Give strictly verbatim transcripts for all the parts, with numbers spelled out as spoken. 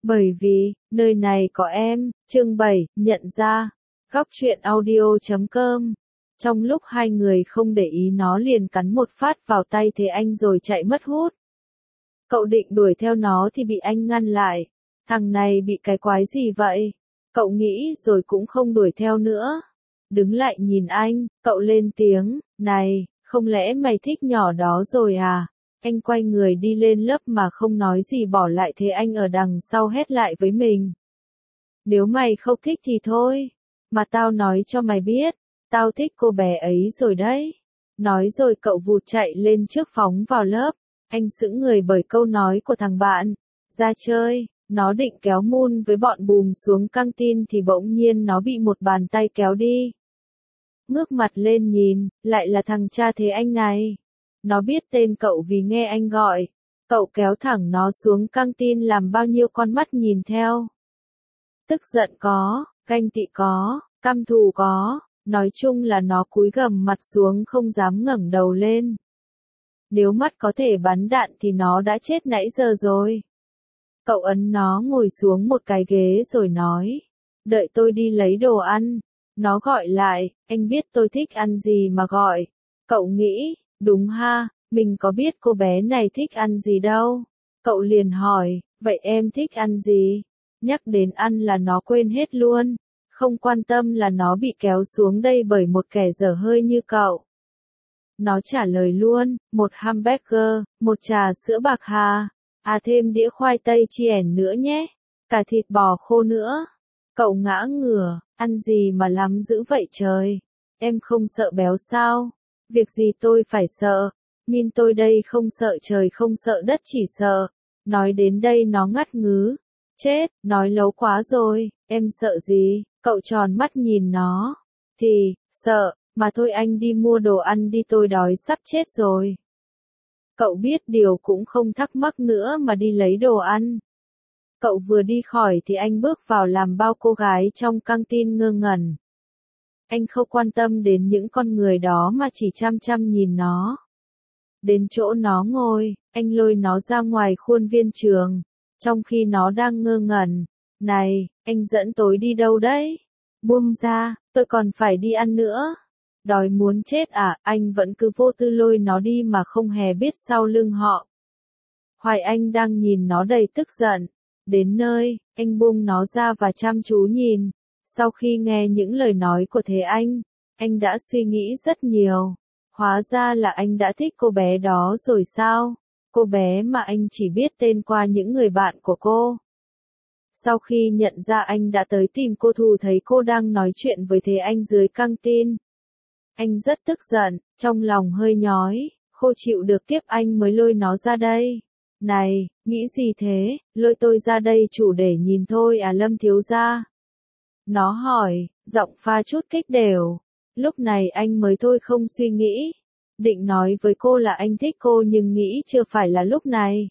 Bởi vì, nơi này có em, chương bảy, nhận ra. Góc truyện audio chấm com. Trong lúc hai người không để ý nó liền cắn một phát vào tay Thế Anh rồi chạy mất hút. Cậu định đuổi theo nó thì bị anh ngăn lại. Thằng này bị cái quái gì vậy? Cậu nghĩ rồi cũng không đuổi theo nữa. Đứng lại nhìn anh, cậu lên tiếng, này, không lẽ mày thích nhỏ đó rồi à? Anh quay người đi lên lớp mà không nói gì bỏ lại Thế Anh ở đằng sau hét lại với mình. Nếu mày không thích thì thôi, mà tao nói cho mày biết, tao thích cô bé ấy rồi đấy. Nói rồi cậu vụt chạy lên trước phóng vào lớp, anh sững người bởi câu nói của thằng bạn. Ra chơi, nó định kéo Moon với bọn Bùm xuống căng tin thì bỗng nhiên nó bị một bàn tay kéo đi. Ngước mặt lên nhìn, lại là thằng cha Thế Anh này. Nó biết tên cậu vì nghe anh gọi. Cậu kéo thẳng nó xuống căng tin làm bao nhiêu con mắt nhìn theo. Tức giận có, ganh tị có, căm thù có, nói chung là nó cúi gằm mặt xuống không dám ngẩng đầu lên. Nếu mắt có thể bắn đạn thì nó đã chết nãy giờ rồi. Cậu ấn nó ngồi xuống một cái ghế rồi nói, đợi tôi đi lấy đồ ăn. Nó gọi lại, anh biết tôi thích ăn gì mà gọi. Cậu nghĩ, đúng ha, mình có biết cô bé này thích ăn gì đâu. Cậu liền hỏi, vậy em thích ăn gì? Nhắc đến ăn là nó quên hết luôn. Không quan tâm là nó bị kéo xuống đây bởi một kẻ dở hơi như cậu. Nó trả lời luôn, một hamburger, một trà sữa bạc hà, à thêm đĩa khoai tây chiên nữa nhé, cả thịt bò khô nữa. Cậu ngã ngửa, ăn gì mà lắm dữ vậy trời? Em không sợ béo sao? Việc gì tôi phải sợ? Min tôi đây không sợ trời không sợ đất chỉ sợ. Nói đến đây nó ngắt ngứ. Chết, nói lấu quá rồi, em sợ gì? Cậu tròn mắt nhìn nó. Thì, sợ, mà thôi anh đi mua đồ ăn đi tôi đói sắp chết rồi. Cậu biết điều cũng không thắc mắc nữa mà đi lấy đồ ăn. Cậu vừa đi khỏi thì anh bước vào làm bao cô gái trong căng tin ngơ ngẩn. Anh không quan tâm đến những con người đó mà chỉ chăm chăm nhìn nó. Đến chỗ nó ngồi, anh lôi nó ra ngoài khuôn viên trường. Trong khi nó đang ngơ ngẩn. Này, anh dẫn tôi đi đâu đấy? Buông ra, tôi còn phải đi ăn nữa. Đói muốn chết à, anh vẫn cứ vô tư lôi nó đi mà không hề biết sau lưng họ. Hoài Anh đang nhìn nó đầy tức giận. Đến nơi, anh buông nó ra và chăm chú nhìn. Sau khi nghe những lời nói của Thế Anh, anh đã suy nghĩ rất nhiều. Hóa ra là anh đã thích cô bé đó rồi sao? Cô bé mà anh chỉ biết tên qua những người bạn của cô. Sau khi nhận ra anh đã tới tìm cô Thù thấy cô đang nói chuyện với Thế Anh dưới căng tin. Anh rất tức giận, trong lòng hơi nhói, khô chịu được tiếp anh mới lôi nó ra đây. Này, nghĩ gì thế, lôi tôi ra đây chủ để nhìn thôi à Lâm thiếu gia? Nó hỏi, giọng pha chút kích đều. Lúc này anh mới thôi không suy nghĩ. Định nói với cô là anh thích cô nhưng nghĩ chưa phải là lúc này.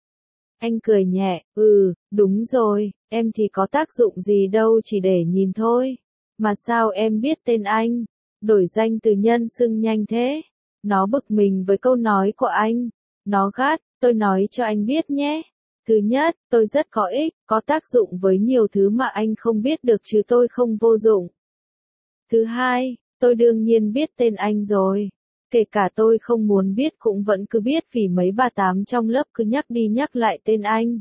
Anh cười nhẹ, ừ, đúng rồi, em thì có tác dụng gì đâu chỉ để nhìn thôi. Mà sao em biết tên anh? Đổi danh từ nhân xưng nhanh thế. Nó bực mình với câu nói của anh. Nó gắt, tôi nói cho anh biết nhé. Thứ nhất, tôi rất có ích, có tác dụng với nhiều thứ mà anh không biết được chứ tôi không vô dụng. Thứ hai, tôi đương nhiên biết tên anh rồi. Kể cả tôi không muốn biết cũng vẫn cứ biết vì mấy bà tám trong lớp cứ nhắc đi nhắc lại tên anh.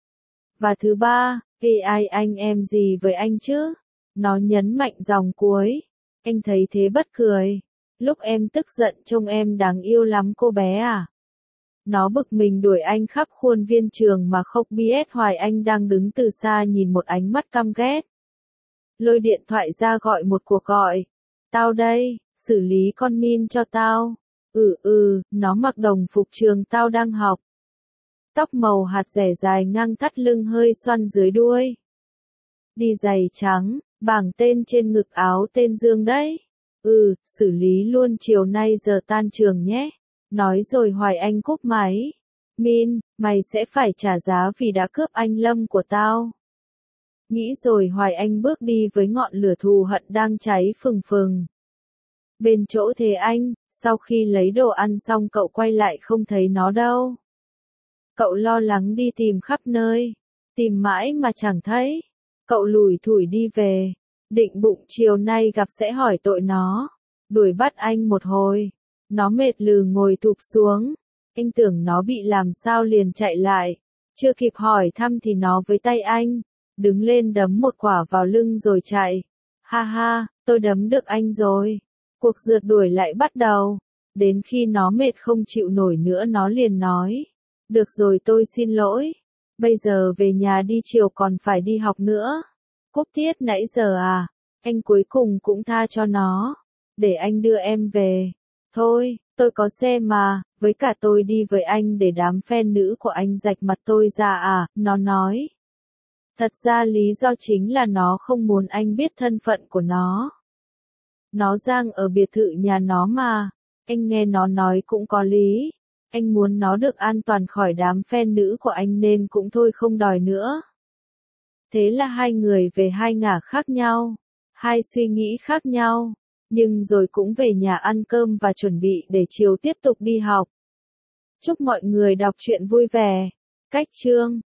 Và thứ ba, ê ai anh em gì với anh chứ? Nó nhấn mạnh dòng cuối. Anh thấy thế bất cười. Lúc em tức giận trông em đáng yêu lắm cô bé à? Nó bực mình đuổi anh khắp khuôn viên trường mà không biết Hoài Anh đang đứng từ xa nhìn một ánh mắt căm ghét. Lôi điện thoại ra gọi một cuộc gọi. Tao đây, xử lý con Min cho tao. Ừ ừ, nó mặc đồng phục trường tao đang học. Tóc màu hạt rẻ dài ngang thắt lưng hơi xoăn dưới đuôi. Đi giày trắng, bảng tên trên ngực áo tên Dương đấy. Ừ, xử lý luôn chiều nay giờ tan trường nhé. Nói rồi Hoài Anh cúp máy. Min, mày sẽ phải trả giá vì đã cướp anh Lâm của tao. Nghĩ rồi Hoài Anh bước đi với ngọn lửa thù hận đang cháy phừng phừng. Bên chỗ Thế Anh, sau khi lấy đồ ăn xong cậu quay lại không thấy nó đâu. Cậu lo lắng đi tìm khắp nơi. Tìm mãi mà chẳng thấy. Cậu lủi thủi đi về. Định bụng chiều nay gặp sẽ hỏi tội nó. Đuổi bắt anh một hồi. Nó mệt lừ ngồi thụp xuống. Anh tưởng nó bị làm sao liền chạy lại. Chưa kịp hỏi thăm thì nó với tay anh. Đứng lên đấm một quả vào lưng rồi chạy. Ha ha, tôi đấm được anh rồi. Cuộc rượt đuổi lại bắt đầu. Đến khi nó mệt không chịu nổi nữa nó liền nói. Được rồi tôi xin lỗi. Bây giờ về nhà đi chiều còn phải đi học nữa. Cúp tiết nãy giờ à? Anh cuối cùng cũng tha cho nó. Để anh đưa em về. Thôi, tôi có xe mà, với cả tôi đi với anh để đám fan nữ của anh rạch mặt tôi ra à, nó nói. Thật ra lý do chính là nó không muốn anh biết thân phận của nó. Nó giang ở biệt thự nhà nó mà. Anh nghe nó nói cũng có lý. Anh muốn nó được an toàn khỏi đám fan nữ của anh nên cũng thôi không đòi nữa. Thế là hai người về hai ngả khác nhau. Hai suy nghĩ khác nhau. Nhưng rồi cũng về nhà ăn cơm và chuẩn bị để chiều tiếp tục đi học. Chúc mọi người đọc truyện vui vẻ. Cách chương